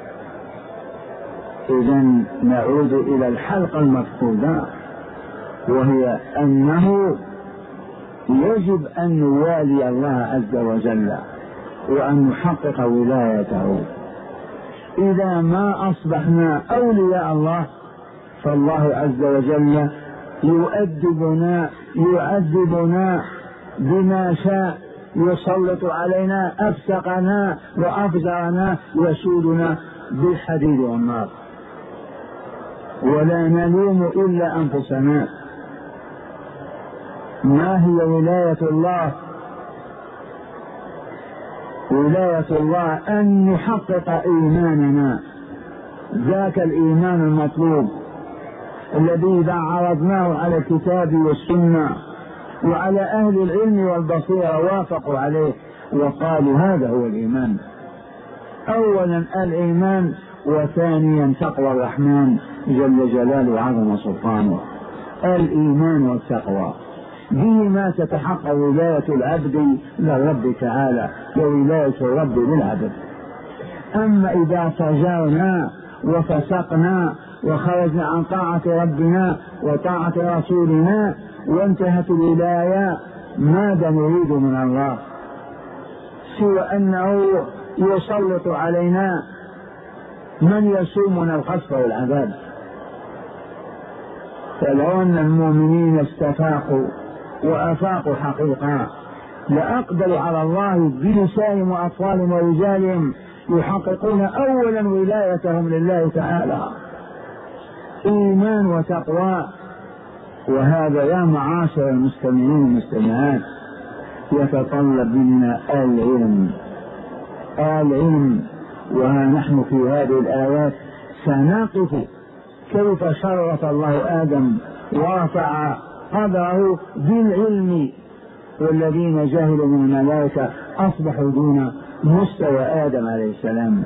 إذن نعود إلى الحلقة المفقودة، وهي أنه يجب أن نوالي الله عز وجل وأن نحقق ولايته. إذا ما أصبحنا أولياء الله فالله عز وجل يؤدبنا يعذبنا بما شاء، يسلط علينا أفسقنا وأفزعنا يسودنا بالحديد والنار، ولا نلوم إلا أنفسنا. ما هي ولاية الله؟ ولاية الله أن نحقق إيماننا، ذاك الإيمان المطلوب الذي إذا عرضناه على الكتاب والسنة وعلى أهل العلم والبصيرة وافقوا عليه وقالوا هذا هو الإيمان. أولا الإيمان، وثانيا تقوى الرحمن جل جلاله وعظم سلطانه. الإيمان والتقوى بهما تتحقق ولاية العبد للرب تعالى وولاية الرب للعبد. أما إذا فجرنا وفسقنا وخرجنا عن طاعة ربنا وطاعة رسولنا وانتهت الولاية ماذا نريد من الله سوى أنه يسلط علينا من يسومنا القصف والعذاب؟ فلو أن المؤمنين استفاقوا وأفاقوا حقيقة لأقبلوا على الله بلسانهم وأطفالهم ورجالهم يحققون أولا ولايتهم لله تعالى، إيمان وتقوى. وهذا يا معاشر المستمعين والمستمعات يتطلب منا العلم العلم وها نحن في هذه الآيات سنقف كيف شرف الله آدم ورفع قدره بالعلم، والذين جهلوا من الملائكة أصبحوا دون مستوى آدم عليه السلام.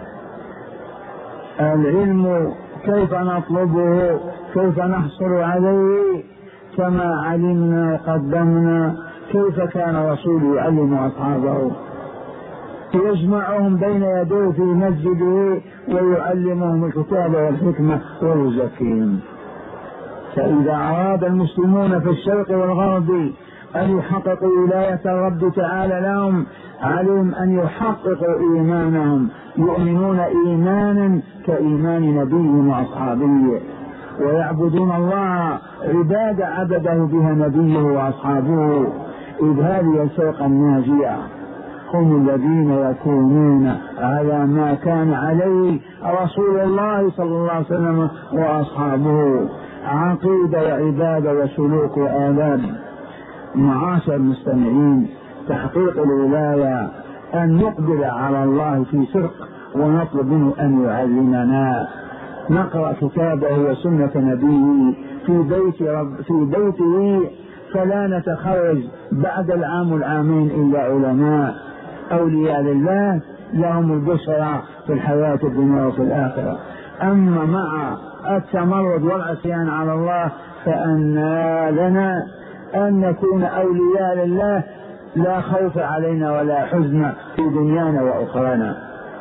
العلم كيف نطلبه، كيف نحصل عليه؟ كما علمنا وقدمنا كيف كان رسول يعلم أصحابه، يجمعهم بين يديه في مسجده ويعلمهم الكتاب والحكمة ويزكيهم. فإذا أراد المسلمون في الشرق والغرب أن يحققوا ولاية الرب تعالى لهم عليهم أن يحققوا إيمانهم، يؤمنون إيمانا كإيمان نبيهم وأصحابه، ويعبدون الله عبادة عبده بها نبيه وأصحابه، إذ هذه الفرقة الناجية هم الذين يكونون على ما كان عليه رسول الله صلى الله عليه وسلم وأصحابه، عقيدة وعبادة وسلوك وآداب. معاشر المستمعين، تحقيق الولاية أن نقبل على الله في صدق ونطلب منه أن يعلمنا نقرأ كتابه وسنة نبيه في بيت رب في بيته، فلا نتخرج بعد العام العامين إلا علماء أولياء لله لهم البشرى في الحياة الدنيا وفي الآخرة. أما مع التمرد والعصيان على الله فأنى لنا أن نكون أولياء لله لا خوف علينا ولا حزن في دنيانا وأخرانا.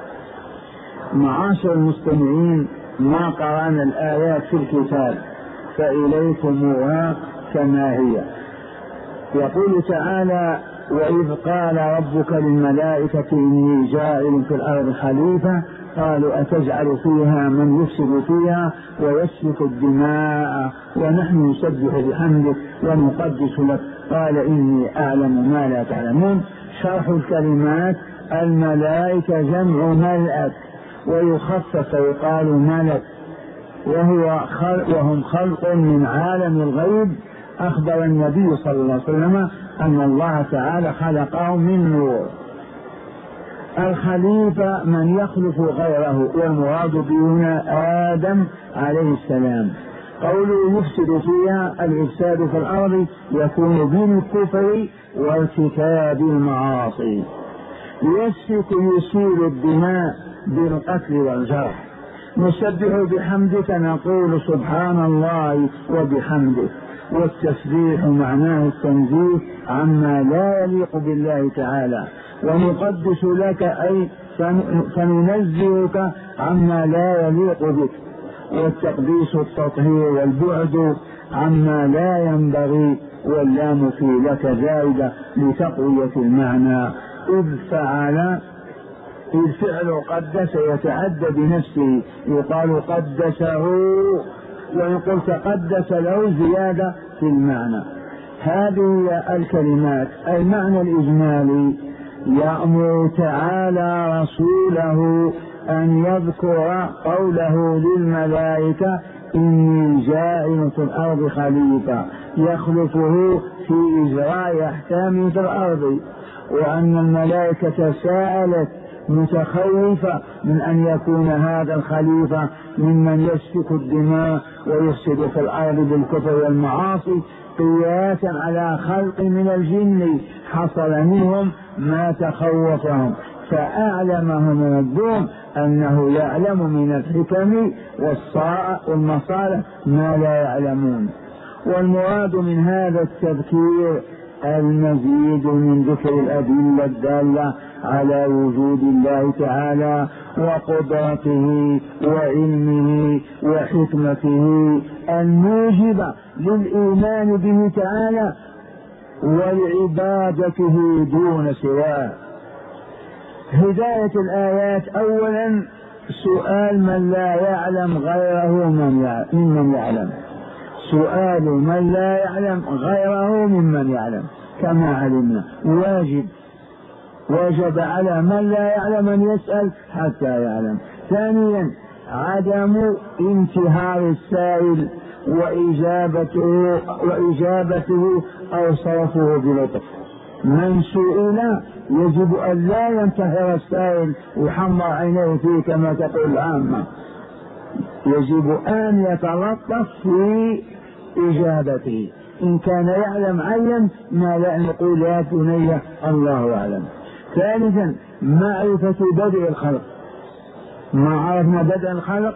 معاشر المستمعين، ما قرأنا الآيات في الكتاب فإليكموها كما هي. يقول تعالى: وإذ قال ربك للملائكة إني جاعل في الأرض خليفة قالوا أتجعل فيها من يفسد فيها ويسفك الدماء ونحن نسبح بحمدك ونقدس لك قال إني أعلم ما لا تعلمون. شرح الكلمات: الملائكة جمع ملأك ويخفف ويقال ملك، وهو خلق وهم خلق من عالم الغيب. أخبر النبي صلى الله عليه وسلم أن الله تعالى خلقهم من نور. الخليفة من يخلف غيره، والمراد به هنا آدم عليه السلام. قوله يفسد فيها، الإفساد في الأرض يكون بالكفر وارتكاب المعاصي. يسفك يسيل الدماء بالقتل والجرح. نسبح بحمدك نقول سبحان الله وبحمده، والتسبيح معناه التنزيه عما لا يليق بالله تعالى. ونقدس لك أي فننزهك عما لا يليق بك، والتقديس التطهير والبعد عما لا ينبغي، واللام في لك زائدة لتقوية المعنى. إذ فعل إذ فعل قدس يتعدى بنفسه، يقال قدسه، وإن قلت قدس له زيادة في المعنى. هذه الكلمات المعنى الإجمالي: يأمر تعالى رسوله أن يذكر قوله للملائكة إني جاعل في الأرض خليفة يخلفه في إجراء أحكامه في الأرض، وأن الملائكة سألت متخوفة من أن يكون هذا الخليفة ممن يسفك الدماء ويفسد في الأرض بالكفر والمعاصي، قياسا على خلق من الجن حصل منهم ما تخوفهم، فأعلمهم ربهم أنه يعلم من الحكم والمصالح ما لا يعلمون. والمراد من هذا التذكير المزيد من ذكر الأدلة الدالة على وجود الله تعالى وقدرته وعلمه وحكمته الموجبة للإيمان به تعالى ولعبادته دون سواه. هداية الآيات: أولا سؤال من لا يعلم غيره ممن يعلم، سؤال من لا يعلم غيره ممن يعلم كما علمنا واجب، وجب على من لا يعلم أن يسأل حتى يعلم. ثانيا عدم انتهار السائل وإجابته, وإجابته أو صرفه بلطف. من سئل يجب أن لا ينتهر السائل ويحمر عينيه فيه كما تقول العامة، يجب أن يتلطف في إجابته. إن كان يعلم علم، ما لا نقول يا بني الله أعلم. ثالثا معرفة بدء الخلق. ما عرفنا بدء الخلق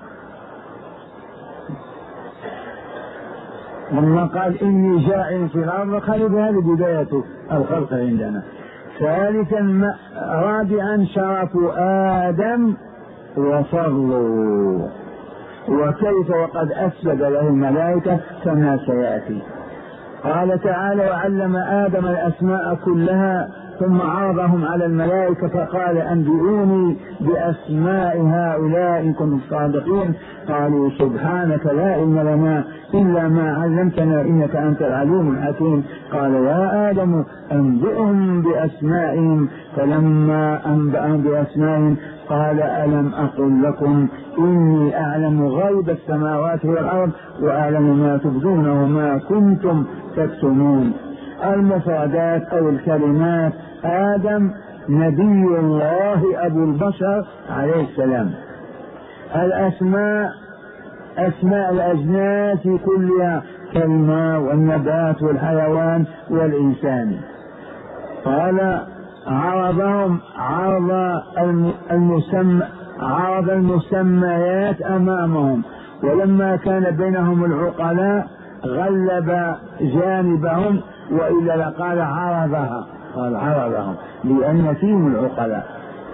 لما قال إني جاعل في الأرض خليفة، هذه بداية الخلق عندنا. ثالثا رابعا شرف آدم وفضله، وكيف وقد أسجد له الملائكة كما سيأتي. قال تعالى: وعلم آدم الأسماء كلها ثم عرضهم على الملائكة فقال أنبئوني بأسماء هؤلاء إن كنتم صادقين. قالوا سبحانك لا علم لنا إلا ما علمتنا إنك أنت العليم الحكيم. قال يا آدم أنبئهم بأسمائهم، فلما أنبأهم بأسمائهم قال ألم أقل لكم إني أعلم غيب السماوات والأرض وأعلم ما تبدون وما كنتم تكتمون. المفردات أو الكلمات: آدم نبي الله أبو البشر عليه السلام. الأسماء أسماء الأجناس كلها كالماء والنبات والحيوان والإنسان. قال عرضهم عرض المسمى عرض المسميات أمامهم، ولما كان بينهم العقلاء غلب جانبهم، وإلا لقال عرضها، قال عرضهم لأن فيهم العقلاء.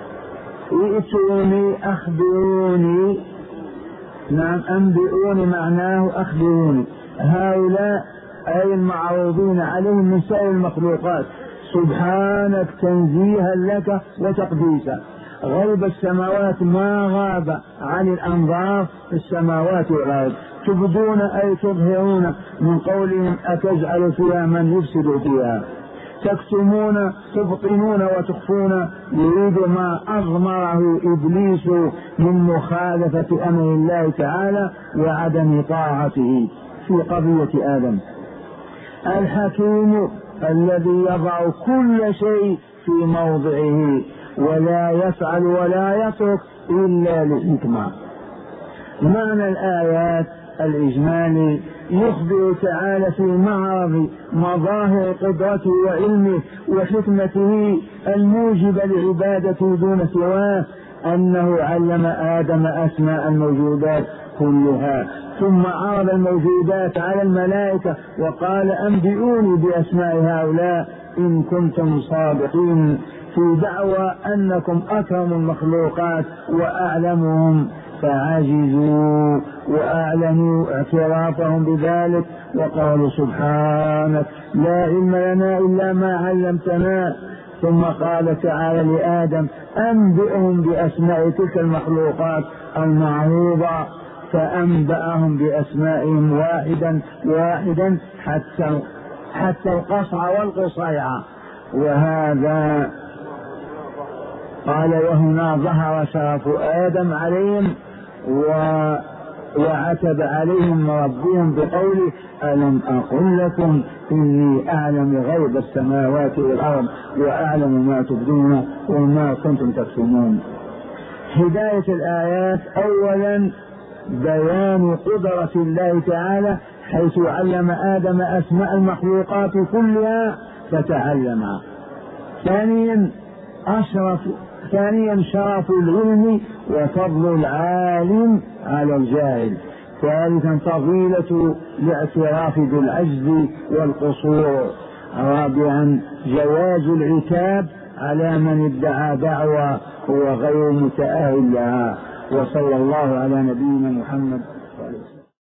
ائتوني أخبروني، نعم أنبئوني معناه أخبروني، هؤلاء أي المعروضين عليهم من سائر المخلوقات، سبحانك تنزيها لك وتقديسا. غيب السماوات ما غاب عن الأنظار في السماوات والأرض، تبدون أي تظهرون من قولهم أتجعل فيها من يفسد فيها، تكتمون تبطنون وتخفون، يريد ما أضمره إبليس من مخالفة أمر الله تعالى وعدم طاعته في قضية آدم. الحكيم الذي يضع كل شيء في موضعه ولا يفعل ولا يترك إلا لحكمة. معنى الآيات الإجمالي يخبر تعالى في معرض مظاهر قدرته وعلمه وحكمته الموجبة لعبادته دون سواه أنه علم آدم أسماء الموجودات كلها، ثم عرض الموجودات على الملائكة وقال أنبئوني بأسماء هؤلاء إن كنتم صادقين في دعوى أنكم أكرم المخلوقات وأعلمهم، فعجزوا وأعلنوا اعترافهم بذلك وقالوا سبحانك لا علم لنا إلا ما علمتنا. ثم قال تعالى لآدم أنبئهم بأسماء تلك المخلوقات المعروضة، فأنبأهم بأسمائهم واحدا واحدا حتى حتى القصع والقصيعة. وهذا قال وهنا ظهر شرف آدم عليهم وعتب عليهم ربهم بقوله ألم أقل لكم إني أعلم غيب السماوات والأرض وأعلم ما تبدون وما كنتم تكتمون. هداية الآيات أولا بيان قدرة الله تعالى حيث علم آدم أسماء المخلوقات كلها فتعلمها. ثانيا أشرف ثانيا شرف العلم وفضل العالم على الجاهل. ثالثا فضيلة الاعتراف بالعجز والقصور. رابعا جواز العتاب على من ادعى دعوى هو غير متأهل لها. وصلى الله على نبينا محمد.